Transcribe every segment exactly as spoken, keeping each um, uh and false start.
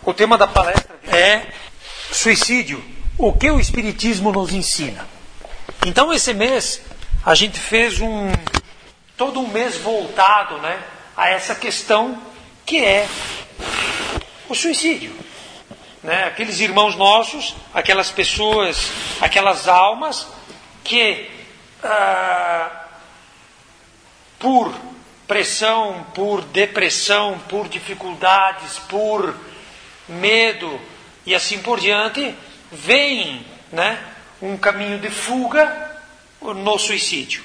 O tema da palestra é suicídio. O que o Espiritismo nos ensina? Então, esse mês, a gente fez um... todo um mês voltado, né, a essa questão que é o suicídio. Né? Aqueles irmãos nossos, aquelas pessoas, aquelas almas que, ah, por pressão, por depressão, por dificuldades, por medo e assim por diante, veem, né, um caminho de fuga no suicídio.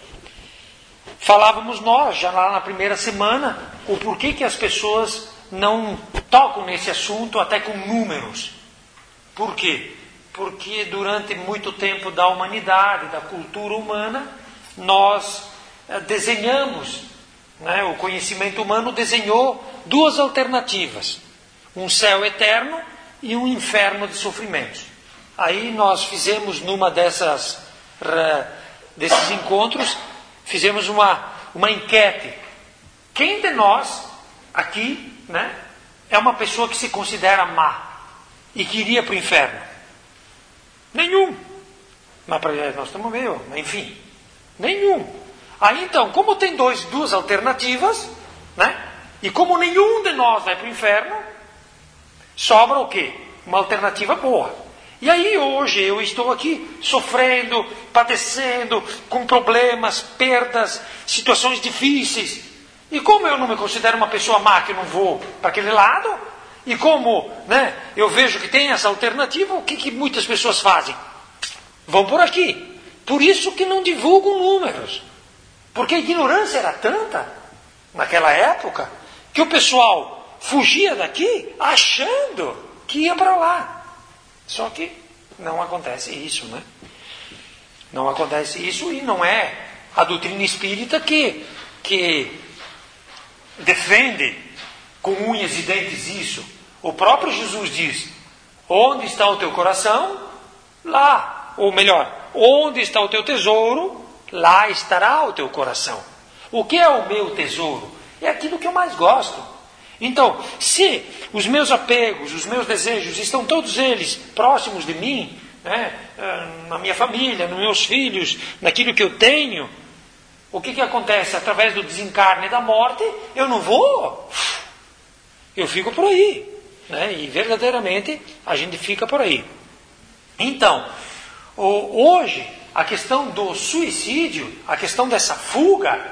Falávamos nós, já lá na primeira semana, o porquê que as pessoas não tocam nesse assunto até com números. Por quê? Porque durante muito tempo da humanidade, da cultura humana, nós eh, desenhamos, né, o conhecimento humano desenhou duas alternativas. Um céu eterno e um inferno de sofrimentos. Aí nós fizemos numa dessas, desses encontros, fizemos uma, uma enquete. Quem de nós aqui, né, é uma pessoa que se considera má e que iria para o inferno? Nenhum. Mas nós estamos meio, enfim, nenhum. Aí então, como tem dois, duas alternativas, né, e como nenhum de nós vai para o inferno, sobra o quê? Uma alternativa boa. E aí hoje eu estou aqui sofrendo, padecendo, com problemas, perdas, situações difíceis. E como eu não me considero uma pessoa má, que não vou para aquele lado, e como, né, eu vejo que tem essa alternativa, o que, que muitas pessoas fazem? Vão por aqui. Por isso que não divulgam números. Porque a ignorância era tanta, naquela época, que o pessoal fugia daqui achando que ia para lá. Só que não acontece isso, né? Não acontece isso e não é a doutrina espírita que, que defende com unhas e dentes isso. O próprio Jesus diz: onde está o teu coração? Lá. Ou melhor, onde está o teu tesouro? Lá estará o teu coração. O que é o meu tesouro? É aquilo que eu mais gosto. Então, se os meus apegos, os meus desejos estão todos eles próximos de mim, né, na minha família, nos meus filhos, naquilo que eu tenho, o que, que acontece? Através do desencarne e da morte, eu não vou, eu fico por aí, né, e verdadeiramente a gente fica por aí. Então, hoje, a questão do suicídio, a questão dessa fuga,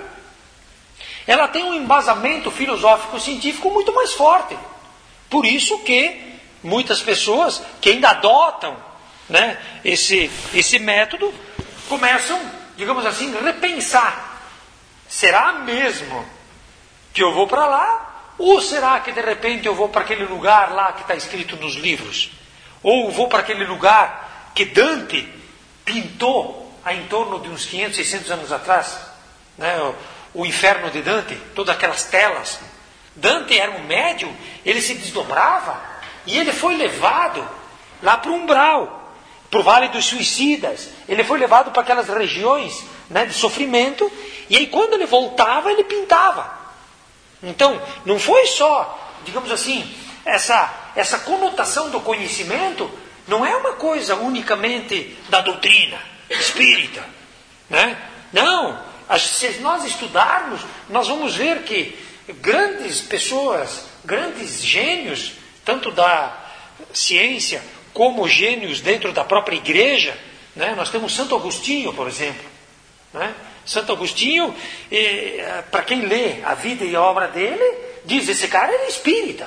ela tem um embasamento filosófico-científico muito mais forte. Por isso que muitas pessoas que ainda adotam, né, esse, esse método, começam, digamos assim, a repensar. Será mesmo que eu vou para lá? Ou será que de repente eu vou para aquele lugar lá que está escrito nos livros? Ou vou para aquele lugar que Dante pintou há em torno de uns quinhentos, seiscentos anos atrás, né? O inferno de Dante, todas aquelas telas. Dante era um médium, ele se desdobrava e ele foi levado lá para o umbral, para o Vale dos Suicidas. Ele foi levado para aquelas regiões, né, de sofrimento, e aí quando ele voltava, ele pintava. Então, não foi só, digamos assim, essa, essa conotação do conhecimento, não é uma coisa unicamente da doutrina espírita, né? Não. Se nós estudarmos, nós vamos ver que grandes pessoas, grandes gênios, tanto da ciência como gênios dentro da própria igreja, né? Nós temos Santo Agostinho, por exemplo. Né? Santo Agostinho, eh, para quem lê a vida e a obra dele, diz: esse cara era espírita.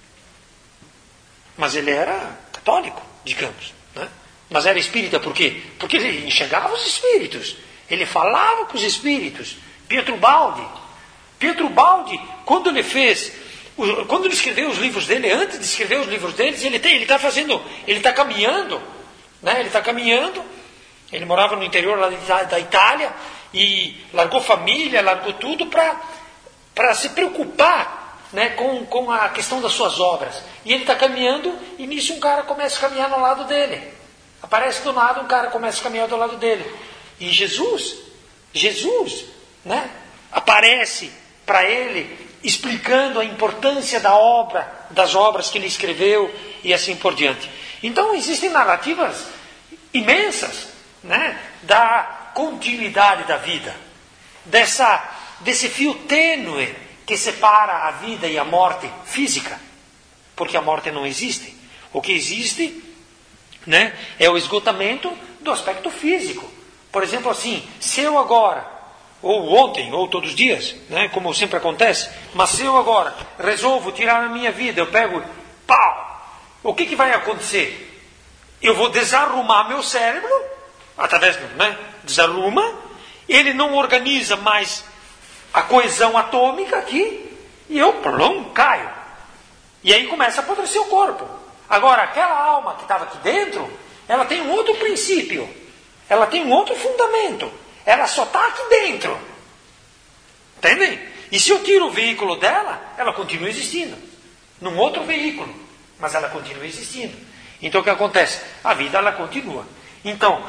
Mas ele era católico, digamos. Né? Mas era espírita por quê? Porque ele enxergava os espíritos. Ele falava com os espíritos. Pietro Baldi. Pietro Baldi, quando ele fez, quando ele escreveu os livros dele, antes de escrever os livros deles, ele tem, ele está fazendo, ele está caminhando, né? Ele está caminhando. Ele morava no interior lá da Itália e largou família, largou tudo para para se preocupar, né, com, com a questão das suas obras. E ele está caminhando e nisso um cara começa a caminhar ao lado dele. Aparece do nada um cara começa a caminhar do lado dele. E Jesus, Jesus, né, aparece para ele explicando a importância da obra, das obras que ele escreveu e assim por diante. Então existem narrativas imensas, né, da continuidade da vida, dessa, desse fio tênue que separa a vida e a morte física, porque a morte não existe. O que existe, né, é o esgotamento do aspecto físico. Por exemplo, assim, se eu agora, ou ontem, ou todos os dias, né, como sempre acontece, mas se eu agora resolvo tirar a minha vida, eu pego, pau, o que, que vai acontecer? Eu vou desarrumar meu cérebro, através do, né, desarruma, ele não organiza mais a coesão atômica aqui, e eu, plum, caio. E aí começa a apodrecer o corpo. Agora, aquela alma que estava aqui dentro, ela tem um outro princípio, ela tem um outro fundamento. Ela só está aqui dentro. Entendem? E se eu tiro o veículo dela, ela continua existindo. Num outro veículo. Mas ela continua existindo. Então o que acontece? A vida ela continua. Então,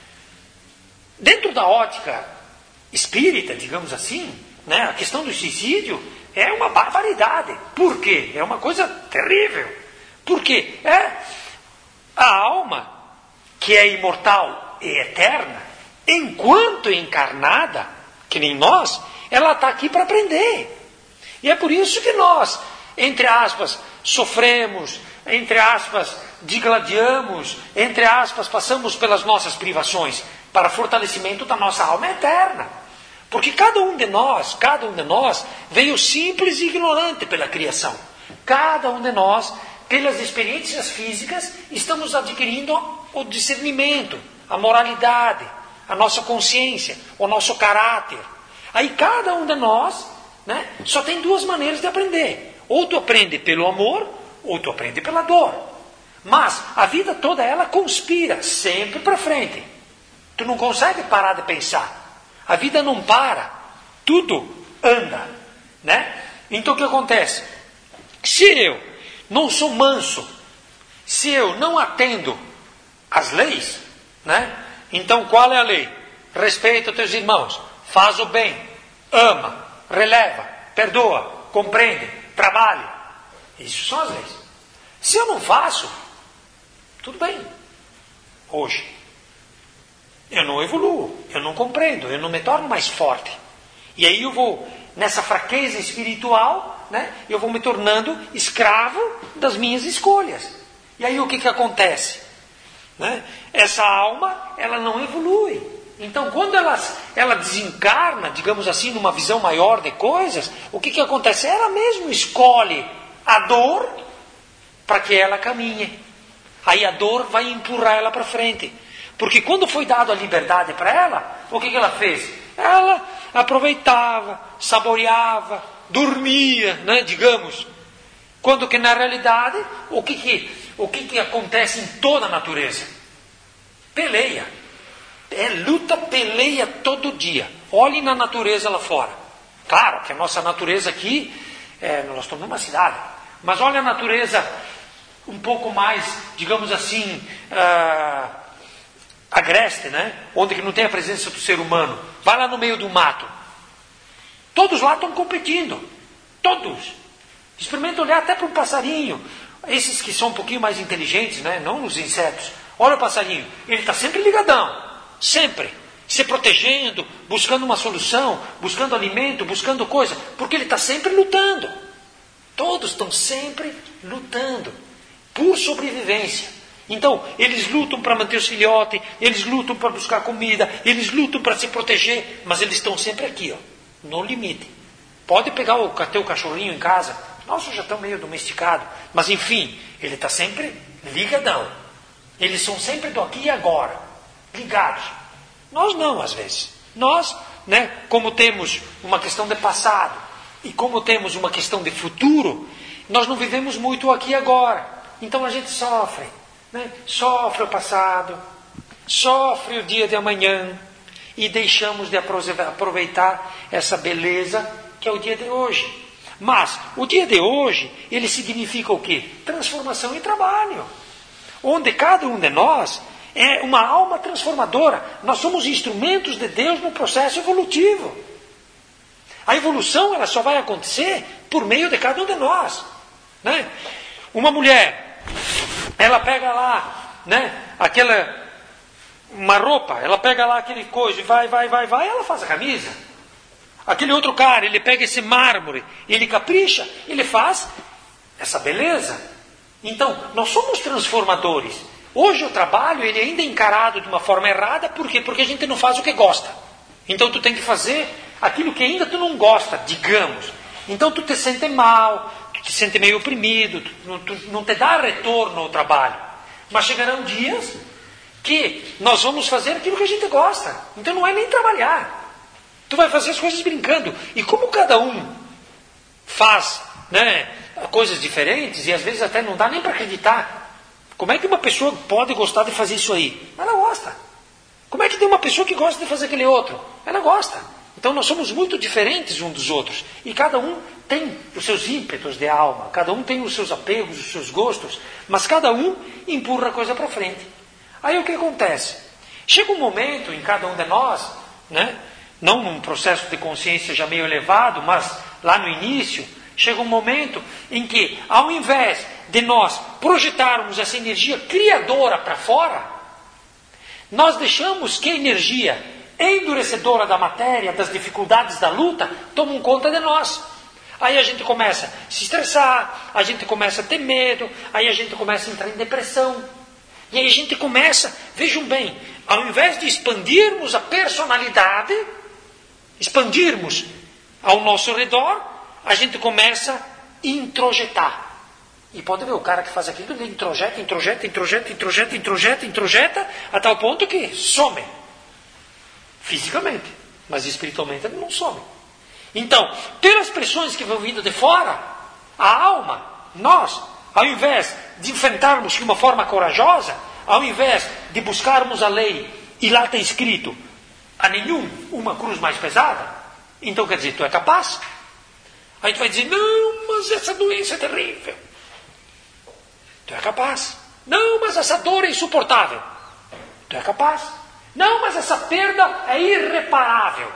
dentro da ótica espírita, digamos assim, né, a questão do suicídio é uma barbaridade. Por quê? É uma coisa terrível. Por quê? É a alma, que é imortal e eterna, enquanto encarnada, que nem nós, ela está aqui para aprender. E é por isso que nós, entre aspas, sofremos, entre aspas, digladiamos, entre aspas, passamos pelas nossas privações, para fortalecimento da nossa alma eterna. Porque cada um de nós, cada um de nós, veio simples e ignorante pela criação. Cada um de nós, pelas experiências físicas, estamos adquirindo o discernimento, a moralidade, a nossa consciência, o nosso caráter. Aí cada um de nós, né, só tem duas maneiras de aprender. Ou tu aprende pelo amor, ou tu aprende pela dor. Mas a vida toda ela conspira sempre para frente. Tu não consegue parar de pensar. A vida não para. Tudo anda, né? Então o que acontece? Se eu não sou manso, se eu não atendo às leis, né? Então, qual é a lei? Respeita os teus irmãos, faz o bem, ama, releva, perdoa, compreende, trabalha. Isso são as leis. Se eu não faço, tudo bem. Hoje, eu não evoluo, eu não compreendo, eu não me torno mais forte. E aí eu vou, nessa fraqueza espiritual, né, eu vou me tornando escravo das minhas escolhas. E aí o que, que acontece? Né? Essa alma, ela não evolui. Então, quando ela, ela desencarna, digamos assim, numa visão maior de coisas, o que, que acontece? Ela mesmo escolhe a dor para que ela caminhe. Aí a dor vai empurrar ela para frente. Porque quando foi dado a liberdade para ela, o que, que ela fez? Ela aproveitava, saboreava, dormia, né, digamos. Quando que na realidade, o que que... O que, que acontece em toda a natureza? Peleia. É luta, peleia todo dia. Olhe na natureza lá fora. Claro que a nossa natureza aqui, é, nós estamos numa cidade, mas olha a natureza um pouco mais, digamos assim, ah, agreste, né? Onde que não tem a presença do ser humano. Vai lá no meio do mato. Todos lá estão competindo. Todos. Experimenta olhar até para um passarinho. Esses que são um pouquinho mais inteligentes, né? Não os insetos. Olha o passarinho. Ele está sempre ligadão. Sempre. Se protegendo, buscando uma solução, buscando alimento, buscando coisa. Porque ele está sempre lutando. Todos estão sempre lutando. Por sobrevivência. Então, eles lutam para manter os filhotes, eles lutam para buscar comida, eles lutam para se proteger, mas eles estão sempre aqui, ó, no limite. Pode pegar o teu cachorrinho em casa, nossa, já estão meio domesticado, mas enfim, ele está sempre ligadão. Eles são sempre do aqui e agora, ligados. Nós não, às vezes. Nós, né, como temos uma questão de passado e como temos uma questão de futuro, nós não vivemos muito o aqui e agora. Então a gente sofre. Né? Sofre o passado, sofre o dia de amanhã e deixamos de aproveitar essa beleza que é o dia de hoje. Mas o dia de hoje, ele significa o quê? Transformação e trabalho. Onde cada um de nós é uma alma transformadora. Nós somos instrumentos de Deus no processo evolutivo. A evolução ela só vai acontecer por meio de cada um de nós. Né? Uma mulher, ela pega lá, né, aquela, uma roupa, ela pega lá aquele coisa e vai, vai, vai, vai, ela faz a camisa. Aquele outro cara, ele pega esse mármore, ele capricha, ele faz essa beleza. Então, nós somos transformadores. Hoje o trabalho, ele ainda é encarado de uma forma errada, por quê? Porque a gente não faz o que gosta. Então tu tem que fazer aquilo que ainda tu não gosta, digamos. Então tu te sente mal, tu te sente meio oprimido, tu, tu, não te dá retorno ao trabalho. Mas chegarão dias que nós vamos fazer aquilo que a gente gosta. Então não é nem trabalhar. Tu vai fazer as coisas brincando. E como cada um faz, né, coisas diferentes, e às vezes até não dá nem para acreditar. Como é que uma pessoa pode gostar de fazer isso aí? Ela gosta. Como é que tem uma pessoa que gosta de fazer aquele outro? Ela gosta. Então nós somos muito diferentes uns dos outros. E cada um tem os seus ímpetos de alma. Cada um tem os seus apegos, os seus gostos. Mas cada um empurra a coisa para frente. Aí o que acontece? Chega um momento em cada um de nós, né? Não num processo de consciência já meio elevado, mas lá no início, chega um momento em que, ao invés de nós projetarmos essa energia criadora para fora, nós deixamos que a energia endurecedora da matéria, das dificuldades da luta, tomem conta de nós. Aí a gente começa a se estressar, a gente começa a ter medo, aí a gente começa a entrar em depressão. E aí a gente começa, vejam bem, ao invés de expandirmos a personalidade, expandirmos ao nosso redor, a gente começa a introjetar. E pode ver, o cara que faz aquilo, ele introjeta, introjeta, introjeta, introjeta, introjeta, introjeta, a tal ponto que some. Fisicamente. Mas espiritualmente ele não some. Então, pelas pressões que vão vindo de fora, a alma, nós, ao invés de enfrentarmos de uma forma corajosa, ao invés de buscarmos a lei, e lá está escrito, a nenhum uma cruz mais pesada, então quer dizer, tu é capaz? Aí tu vai dizer, não, mas essa doença é terrível. Tu é capaz. Não, mas essa dor é insuportável. Tu é capaz. Não, mas essa perda é irreparável.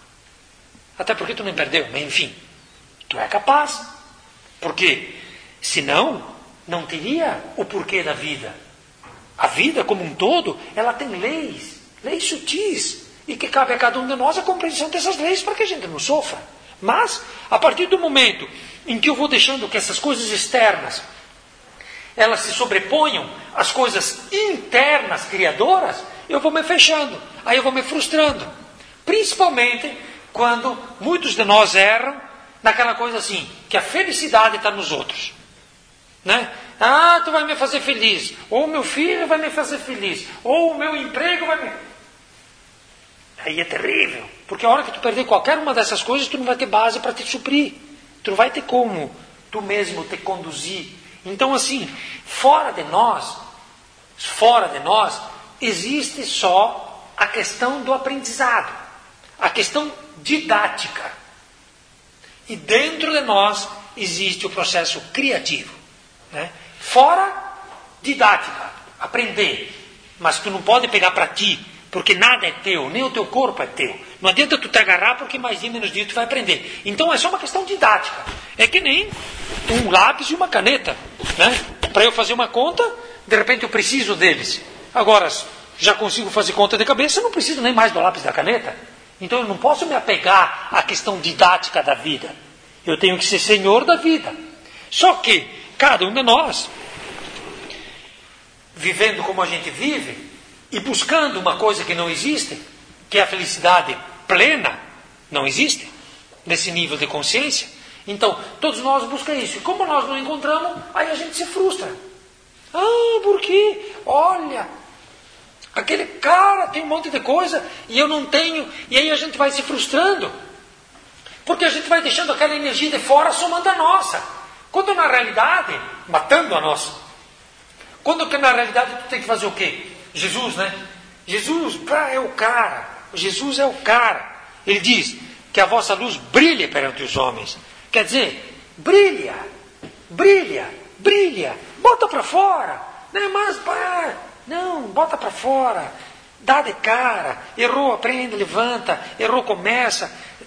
Até porque tu não perdeu, mas enfim. Tu é capaz. Porque, senão, não teria o porquê da vida. A vida como um todo, ela tem leis. Leis sutis. E que cabe a cada um de nós a compreensão dessas leis para que a gente não sofra. Mas, a partir do momento em que eu vou deixando que essas coisas externas elas se sobreponham às coisas internas criadoras, eu vou me fechando, aí eu vou me frustrando. Principalmente quando muitos de nós erram naquela coisa assim, que a felicidade está nos outros. Né? Ah, tu vai me fazer feliz, ou o meu filho vai me fazer feliz, ou o meu emprego vai me... Aí é terrível, porque a hora que tu perder qualquer uma dessas coisas, tu não vai ter base para te suprir. Tu não vai ter como tu mesmo te conduzir. Então assim, fora de nós, fora de nós, existe só a questão do aprendizado, a questão didática. E dentro de nós existe o processo criativo. Né? Fora, didática, aprender. Mas tu não pode pegar para ti, porque nada é teu, nem o teu corpo é teu. Não adianta tu te agarrar, porque mais dia menos dia tu vai aprender. Então é só uma questão didática. É que nem um lápis e uma caneta. Né? Para eu fazer uma conta, de repente eu preciso deles. Agora, já consigo fazer conta de cabeça, eu não preciso nem mais do lápis e da caneta. Então eu não posso me apegar à questão didática da vida. Eu tenho que ser senhor da vida. Só que cada um de nós, vivendo como a gente vive, e buscando uma coisa que não existe, que é a felicidade plena, não existe, nesse nível de consciência. Então, todos nós buscamos isso. E como nós não encontramos, aí a gente se frustra. Ah, por quê? Olha, aquele cara tem um monte de coisa e eu não tenho. E aí a gente vai se frustrando. Porque a gente vai deixando aquela energia de fora somando a nossa. Quando na realidade, matando a nossa. Quando que na realidade tu tem que fazer o quê? Jesus, né? Jesus pá, é o cara. Jesus é o cara. Ele diz que a vossa luz brilhe perante os homens. Quer dizer, brilha, brilha, brilha. Bota para fora. Não é mais, pá, não, bota para fora. Dá de cara. Errou, aprende, levanta. Errou, começa.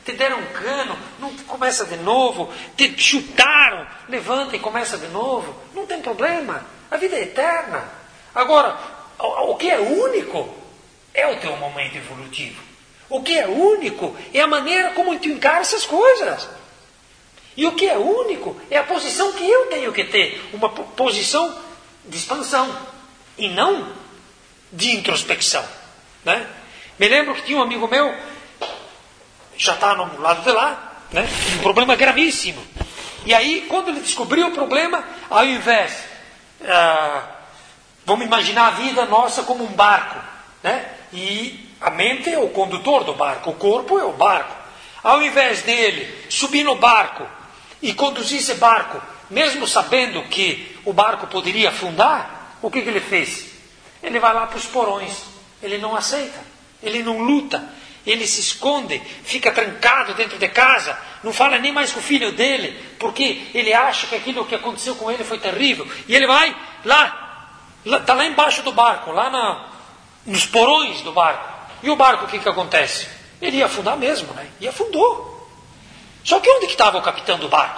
te deram um cano, não começa de novo, te chutaram, levanta e começa de novo. Não tem problema. A vida é eterna. Agora, o que é único é o teu momento evolutivo. O que é único é a maneira como tu encara essas coisas. E o que é único é a posição que eu tenho que ter. Uma posição de expansão e não de introspecção. Né? Me lembro que tinha um amigo meu, já está no lado de lá, né? Um problema gravíssimo. E aí, quando ele descobriu o problema, ao invés, ah, vamos imaginar a vida nossa como um barco, né? E a mente é o condutor do barco, o corpo é o barco. Ao invés dele subir no barco e conduzir esse barco, mesmo sabendo que o barco poderia afundar, o que, que ele fez? Ele vai lá para os porões, ele não aceita, ele não luta, ele se esconde, fica trancado dentro de casa, não fala nem mais com o filho dele, porque ele acha que aquilo que aconteceu com ele foi terrível. E ele vai lá, está lá embaixo do barco, lá na, nos porões do barco. E o barco, o que, que acontece? Ele ia afundar mesmo, né? E afundou. Só que onde que estava o capitão do barco?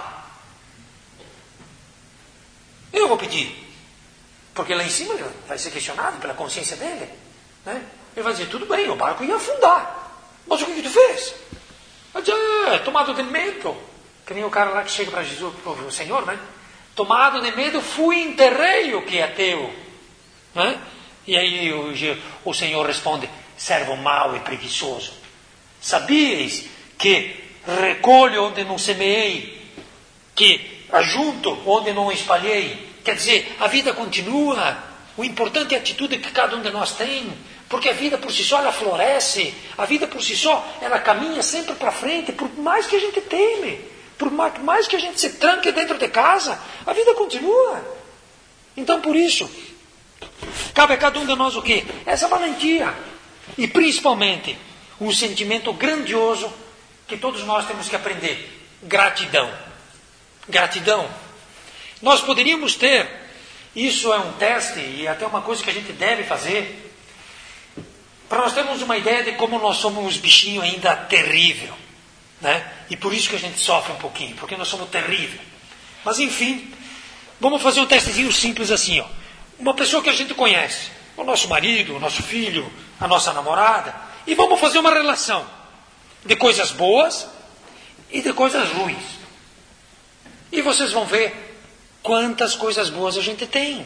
Eu vou pedir. Porque lá em cima ele vai ser questionado pela consciência dele. Né? Ele vai dizer, tudo bem, o barco ia afundar. Mas o que, que tu fez? Vai dizer, é, tomado de medo. Que nem o cara lá que chega para Jesus, para o Senhor, né? Tomado de medo, fui e enterrei o que é teu. Né? E aí o, o Senhor responde, servo mau e preguiçoso. Sabias que recolho onde não semeei, que ajunto onde não espalhei. Quer dizer, a vida continua. O importante é a atitude que cada um de nós tem. Porque a vida por si só, ela floresce. A vida por si só, ela caminha sempre para frente. Por mais que a gente teme, por mais que a gente se tranque dentro de casa, a vida continua. Então, por isso, cabe a cada um de nós o quê? Essa valentia. E principalmente, um sentimento grandioso que todos nós temos que aprender. Gratidão. Gratidão. Nós poderíamos ter, isso é um teste e até uma coisa que a gente deve fazer, para nós termos uma ideia de como nós somos uns bichinhos ainda terrível. Né? E por isso que a gente sofre um pouquinho, porque nós somos terrível. Mas enfim, vamos fazer um testezinho simples assim. Ó. Uma pessoa que a gente conhece, o nosso marido, o nosso filho, a nossa namorada, e vamos fazer uma relação de coisas boas e de coisas ruins. E vocês vão ver quantas coisas boas a gente tem.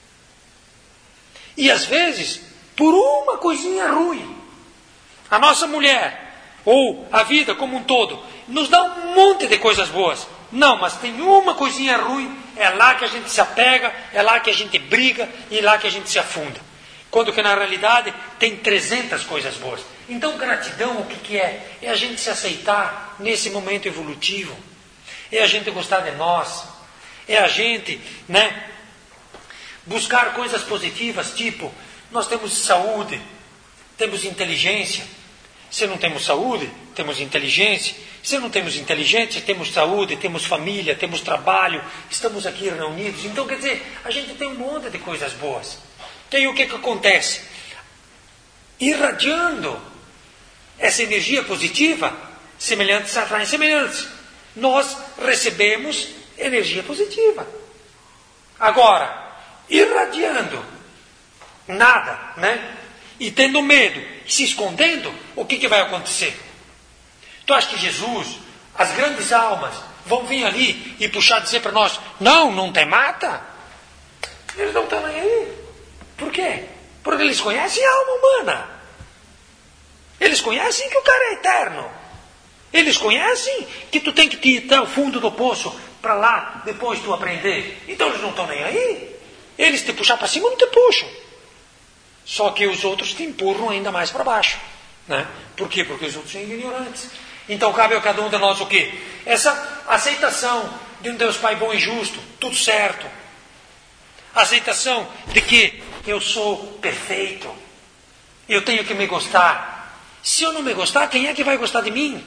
E às vezes, por uma coisinha ruim, a nossa mulher, ou a vida como um todo, nos dá um monte de coisas boas. Não, mas tem uma coisinha ruim, é lá que a gente se apega, é lá que a gente briga, e é lá que a gente se afunda. Quando que na realidade tem trezentas coisas boas. Então gratidão o que, que é? É a gente se aceitar nesse momento evolutivo. É a gente gostar de nós. É a gente, né, buscar coisas positivas, tipo, nós temos saúde, temos inteligência. Se não temos saúde, temos inteligência. Se não temos inteligência, temos saúde, temos família, temos trabalho, estamos aqui reunidos. Então, quer dizer, a gente tem um monte de coisas boas. E aí o que, que acontece? Irradiando essa energia positiva, semelhantes atraem semelhantes. Nós recebemos energia positiva. Agora, irradiando nada, né? E tendo medo, se escondendo, o que, que vai acontecer? Tu acha que Jesus, as grandes almas, vão vir ali e puxar e dizer para nós, não, não te mata? Eles não estão nem aí. Por quê? Porque eles conhecem a alma humana. Eles conhecem que o cara é eterno. Eles conhecem que tu tem que ir até o fundo do poço para lá, depois tu aprender. Então eles não estão nem aí. Eles te puxar para cima não te puxam. Só que os outros te empurram ainda mais para baixo. Né? Por quê? Porque os outros são ignorantes. Então cabe a cada um de nós o quê? Essa aceitação de um Deus Pai bom e justo, tudo certo. Aceitação de que eu sou perfeito. Eu tenho que me gostar. Se eu não me gostar, quem é que vai gostar de mim?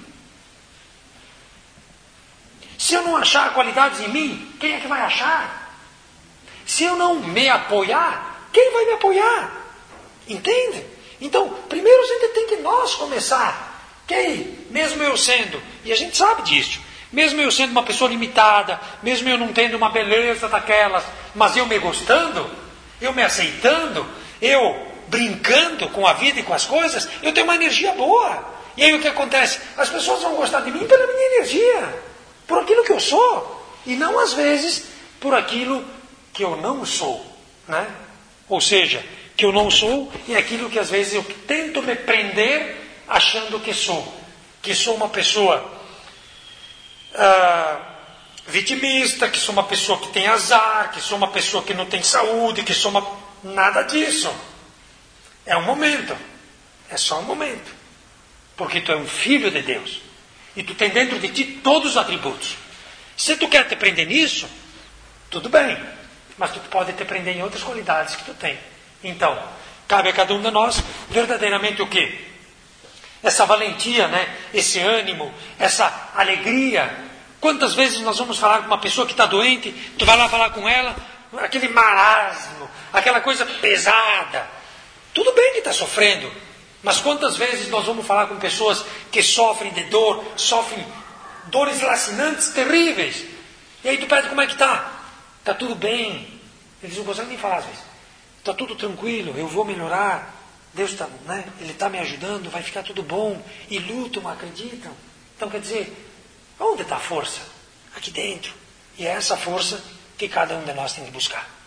Se eu não achar qualidades em mim, quem é que vai achar? Se eu não me apoiar, quem vai me apoiar? Entende? Então, primeiro a gente tem que nós começar Ok, mesmo eu sendo, e a gente sabe disso, mesmo eu sendo uma pessoa limitada, mesmo eu não tendo uma beleza daquelas, mas eu me gostando, eu me aceitando, eu brincando com a vida e com as coisas, eu tenho uma energia boa. E aí o que acontece? As pessoas vão gostar de mim pela minha energia, por aquilo que eu sou, e não às vezes por aquilo que eu não sou, né? Ou seja, que eu não sou e aquilo que às vezes eu tento me prender achando que sou, que sou uma pessoa ah, vitimista, que sou uma pessoa que tem azar, que sou uma pessoa que não tem saúde, que sou uma... nada disso. É um momento, é só um momento, porque tu é um filho de Deus e tu tem dentro de ti todos os atributos. Se tu quer te prender nisso, tudo bem, mas tu pode te prender em outras qualidades que tu tem. Então, cabe a cada um de nós verdadeiramente o quê? Essa valentia, né? Esse ânimo, essa alegria. Quantas vezes nós vamos falar com uma pessoa que está doente, tu vai lá falar com ela, aquele marasmo, aquela coisa pesada. Tudo bem que está sofrendo, mas quantas vezes nós vamos falar com pessoas que sofrem de dor, sofrem dores lacinantes, terríveis. E aí tu pede como é que está? Está tudo bem. Eles não conseguem nem falar às vezes. Está tudo tranquilo, eu vou melhorar. Deus está, né? Ele está me ajudando, vai ficar tudo bom. E lutam, acreditam. Então quer dizer, onde está a força? Aqui dentro. E é essa força que cada um de nós tem que buscar.